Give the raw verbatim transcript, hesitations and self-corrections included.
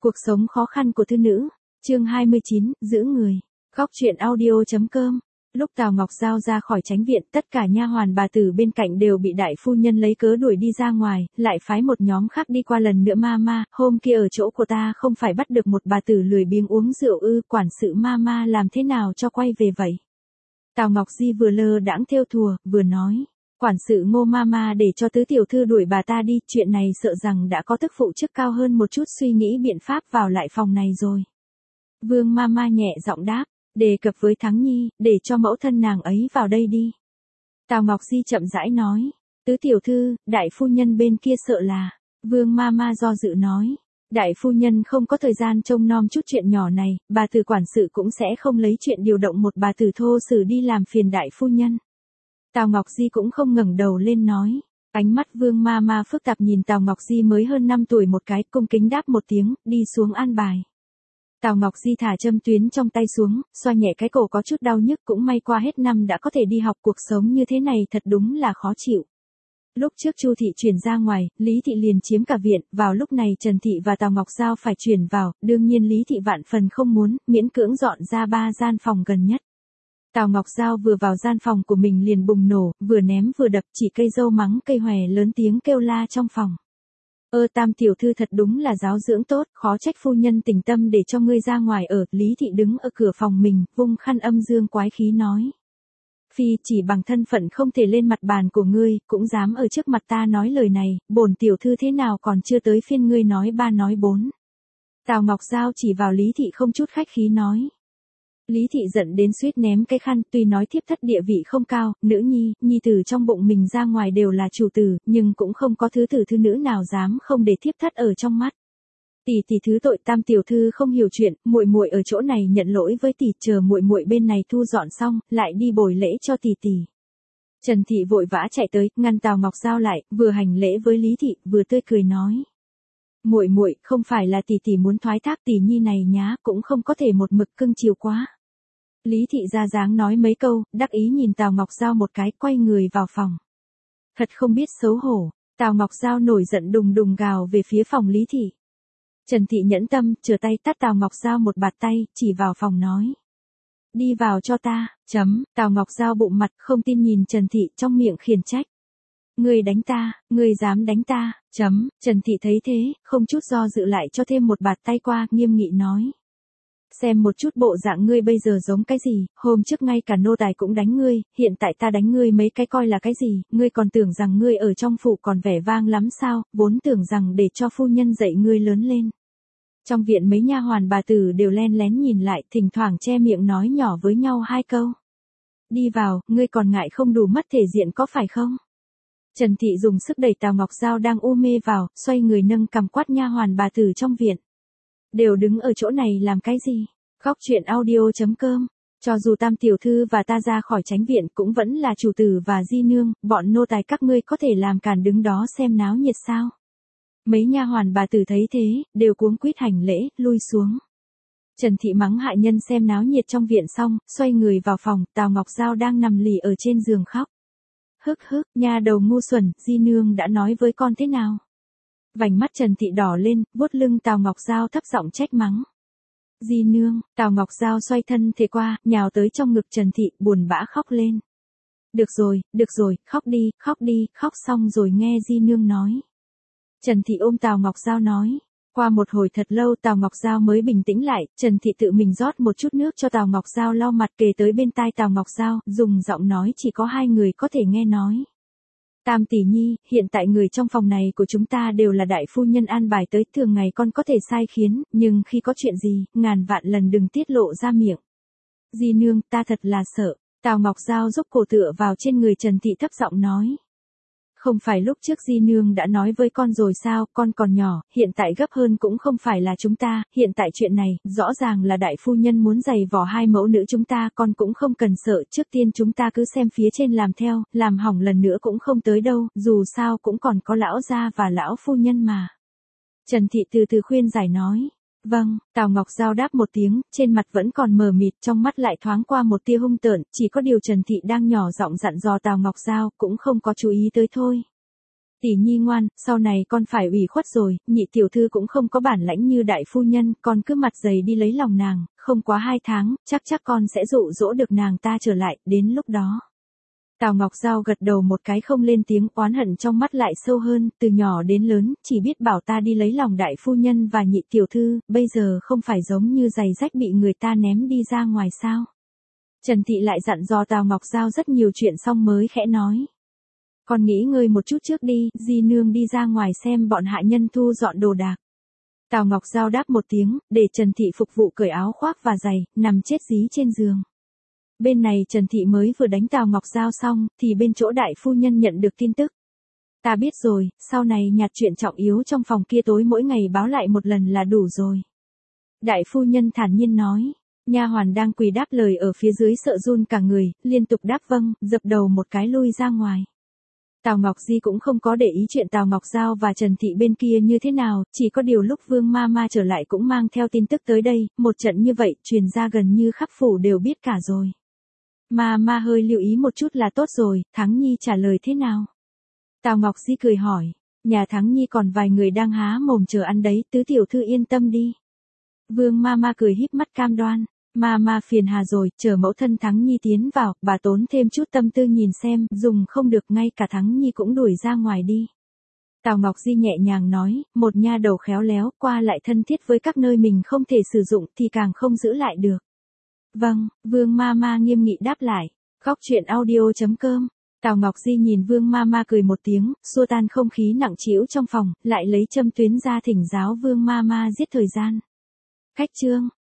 Cuộc sống khó khăn của thư nữ, chương hai mươi chín, giữ người. Góc truyện audio chấm com. Lúc Tào Ngọc Giao ra khỏi chánh viện, tất cả nha hoàn bà tử bên cạnh đều bị đại phu nhân lấy cớ đuổi đi ra ngoài, lại phái một nhóm khác đi qua lần nữa. Mama, hôm kia ở chỗ của ta không phải bắt được một bà tử lười biếng uống rượu ư? Quản sự Mama làm thế nào cho quay về vậy? Tào Ngọc Di vừa lơ đãng thêu thùa, vừa nói. Quản sự Ngô Mama để cho tứ tiểu thư đuổi bà ta đi, chuyện này sợ rằng đã có tức phụ chức cao hơn một chút suy nghĩ biện pháp vào lại phòng này rồi. Vương Mama nhẹ giọng đáp, đề cập với Thắng Nhi, để cho mẫu thân nàng ấy vào đây đi. Tào Ngọc Di chậm rãi nói, tứ tiểu thư, đại phu nhân bên kia sợ là, Vương Mama do dự nói. Đại phu nhân không có thời gian trông nom chút chuyện nhỏ này, bà tử quản sự cũng sẽ không lấy chuyện điều động một bà tử thô sử đi làm phiền đại phu nhân. Tào Ngọc Di cũng không ngẩng đầu lên nói. Ánh mắt Vương Mama phức tạp nhìn Tào Ngọc Di mới hơn năm tuổi một cái, cung kính đáp một tiếng, đi xuống an bài. Tào Ngọc Di thả châm tuyến trong tay xuống, xoa nhẹ cái cổ có chút đau nhức, cũng may qua hết năm đã có thể đi học, cuộc sống như thế này thật đúng là khó chịu. Lúc trước Chu thị chuyển ra ngoài, Lý thị liền chiếm cả viện, vào lúc này Trần thị và Tào Ngọc Giao phải chuyển vào, đương nhiên Lý thị vạn phần không muốn, miễn cưỡng dọn ra ba gian phòng gần nhất. Tào Ngọc Giao vừa vào gian phòng của mình liền bùng nổ, vừa ném vừa đập, chỉ cây dâu mắng cây hòe, lớn tiếng kêu la trong phòng. Ơ Tam tiểu thư thật đúng là giáo dưỡng tốt, khó trách phu nhân tình tâm để cho ngươi ra ngoài ở. Lý thị đứng ở cửa phòng mình, vung khăn âm dương quái khí nói. Phi, chỉ bằng thân phận không thể lên mặt bàn của ngươi, cũng dám ở trước mặt ta nói lời này, bổn tiểu thư thế nào còn chưa tới phiên ngươi nói ba nói bốn. Tào Ngọc Giao chỉ vào Lý thị không chút khách khí nói. Lý thị giận đến suýt ném cái khăn, tuy nói thiếp thất địa vị không cao, nữ nhi, nhi tử trong bụng mình ra ngoài đều là chủ tử, nhưng cũng không có thứ tử thư nữ nào dám không để thiếp thất ở trong mắt. Tỷ tỷ thứ tội, Tam tiểu thư không hiểu chuyện, muội muội ở chỗ này nhận lỗi với tỷ, chờ muội muội bên này thu dọn xong, lại đi bồi lễ cho tỷ tỷ. Trần thị vội vã chạy tới, ngăn Tào Ngọc Giao lại, vừa hành lễ với Lý thị, vừa tươi cười nói. Muội muội, không phải là tỷ tỷ muốn thoái thác tỷ nhi này nhá, cũng không có thể một mực cưng chiều quá. Lý thị ra dáng nói mấy câu, đắc ý nhìn Tào Ngọc Giao một cái, quay người vào phòng. Thật không biết xấu hổ, Tào Ngọc Giao nổi giận đùng đùng gào về phía phòng Lý thị. Trần thị nhẫn tâm, trở tay tát Tào Ngọc Giao một bạt tay, chỉ vào phòng nói. Đi vào cho ta, chấm, Tào Ngọc Giao bụng mặt không tin nhìn Trần thị, trong miệng khiển trách. Ngươi đánh ta, ngươi dám đánh ta, chấm, Trần thị thấy thế, không chút do dự lại cho thêm một bạt tay qua, nghiêm nghị nói. Xem một chút bộ dạng ngươi bây giờ giống cái gì, hôm trước ngay cả nô tài cũng đánh ngươi, hiện tại ta đánh ngươi mấy cái coi là cái gì, ngươi còn tưởng rằng ngươi ở trong phủ còn vẻ vang lắm sao, vốn tưởng rằng để cho phu nhân dạy ngươi lớn lên. Trong viện mấy nha hoàn bà tử đều len lén nhìn lại, thỉnh thoảng che miệng nói nhỏ với nhau hai câu. Đi vào, ngươi còn ngại không đủ mất thể diện có phải không? Trần thị dùng sức đẩy Tào Ngọc Giao đang u mê vào, xoay người nâng cằm quát nha hoàn bà tử trong viện. Đều đứng ở chỗ này làm cái gì? Góc truyện audio chấm com. Cho dù Tam tiểu thư và ta ra khỏi chánh viện cũng vẫn là chủ tử và di nương, bọn nô tài các ngươi có thể làm cản đứng đó xem náo nhiệt sao? Mấy nha hoàn bà tử thấy thế, đều cuống quýt hành lễ, lui xuống. Trần thị mắng hại nhân xem náo nhiệt trong viện xong, xoay người vào phòng, Tào Ngọc Giao đang nằm lì ở trên giường khóc. Hức hức, nha đầu ngu xuẩn, di nương đã nói với con thế nào? Vành mắt Trần thị đỏ lên, vuốt lưng Tào Ngọc Giao thấp giọng trách mắng. Di nương, Tào Ngọc Giao xoay thân thể qua, nhào tới trong ngực Trần thị, buồn bã khóc lên. Được rồi, được rồi, khóc đi, khóc đi, khóc xong rồi nghe di nương nói. Trần thị ôm Tào Ngọc Giao nói. Qua một hồi thật lâu Tào Ngọc Giao mới bình tĩnh lại, Trần thị tự mình rót một chút nước cho Tào Ngọc Giao lau mặt, kề tới bên tai Tào Ngọc Giao, dùng giọng nói chỉ có hai người có thể nghe nói. Tam tỷ nhi, hiện tại người trong phòng này của chúng ta đều là đại phu nhân an bài tới, thường ngày con có thể sai khiến, nhưng khi có chuyện gì, ngàn vạn lần đừng tiết lộ ra miệng. Di nương, ta thật là sợ. Tào Ngọc Giao giúp cổ tựa vào trên người Trần thị thấp giọng nói. Không phải lúc trước di nương đã nói với con rồi sao, con còn nhỏ, hiện tại gấp hơn cũng không phải là chúng ta, hiện tại chuyện này, rõ ràng là đại phu nhân muốn giày vò hai mẫu nữ chúng ta, con cũng không cần sợ, trước tiên chúng ta cứ xem phía trên làm theo, làm hỏng lần nữa cũng không tới đâu, dù sao cũng còn có lão gia và lão phu nhân mà. Trần thị từ từ khuyên giải nói. Vâng, Tào Ngọc Giao đáp một tiếng, trên mặt vẫn còn mờ mịt, trong mắt lại thoáng qua một tia hung tợn, chỉ có điều Trần thị đang nhỏ giọng dặn dò Tào Ngọc Giao, cũng không có chú ý tới thôi. Tỷ nhi ngoan, sau này con phải ủy khuất rồi, nhị tiểu thư cũng không có bản lãnh như đại phu nhân, con cứ mặt dày đi lấy lòng nàng, không quá hai tháng, chắc chắc con sẽ dụ dỗ được nàng ta trở lại, đến lúc đó. Tào Ngọc Giao gật đầu một cái không lên tiếng, oán hận trong mắt lại sâu hơn, từ nhỏ đến lớn, chỉ biết bảo ta đi lấy lòng đại phu nhân và nhị tiểu thư, bây giờ không phải giống như giày rách bị người ta ném đi ra ngoài sao. Trần Thị lại dặn dò Tào Ngọc Giao rất nhiều chuyện xong mới khẽ nói. Con nghỉ ngơi một chút trước đi, di nương đi ra ngoài xem bọn hạ nhân thu dọn đồ đạc. Tào Ngọc Giao đáp một tiếng, để Trần Thị phục vụ cởi áo khoác và giày, nằm chết dí trên giường. Bên này Trần Thị mới vừa đánh Tào Ngọc Giao xong, thì bên chỗ đại phu nhân nhận được tin tức. Ta biết rồi, sau này nhặt chuyện trọng yếu trong phòng kia tối mỗi ngày báo lại một lần là đủ rồi. Đại phu nhân thản nhiên nói. Nha hoàn đang quỳ đáp lời ở phía dưới sợ run cả người, liên tục đáp vâng, dập đầu một cái lui ra ngoài. Tào Ngọc Di cũng không có để ý chuyện Tào Ngọc Giao và Trần Thị bên kia như thế nào, chỉ có điều lúc Vương Ma Ma trở lại cũng mang theo tin tức tới đây, một trận như vậy truyền ra gần như khắp phủ đều biết cả rồi. Ma Ma hơi lưu ý một chút là tốt rồi, Thắng Nhi trả lời thế nào? Tào Ngọc Di cười hỏi, nhà Thắng Nhi còn vài người đang há mồm chờ ăn đấy, tứ tiểu thư yên tâm đi. Vương Ma Ma cười híp mắt cam đoan. Ma Ma phiền hà rồi, chờ mẫu thân Thắng Nhi tiến vào, bà tốn thêm chút tâm tư nhìn xem, dùng không được ngay cả Thắng Nhi cũng đuổi ra ngoài đi. Tào Ngọc Di nhẹ nhàng nói, một nha đầu khéo léo, qua lại thân thiết với các nơi mình không thể sử dụng thì càng không giữ lại được. Vâng, Vương Ma Ma nghiêm nghị đáp lại. Khóc chuyện audio chấm com. Tào Ngọc Di nhìn Vương Ma Ma cười một tiếng, xua tan không khí nặng trĩu trong phòng, lại lấy châm tuyến ra thỉnh giáo Vương Ma Ma giết thời gian. Khách chương.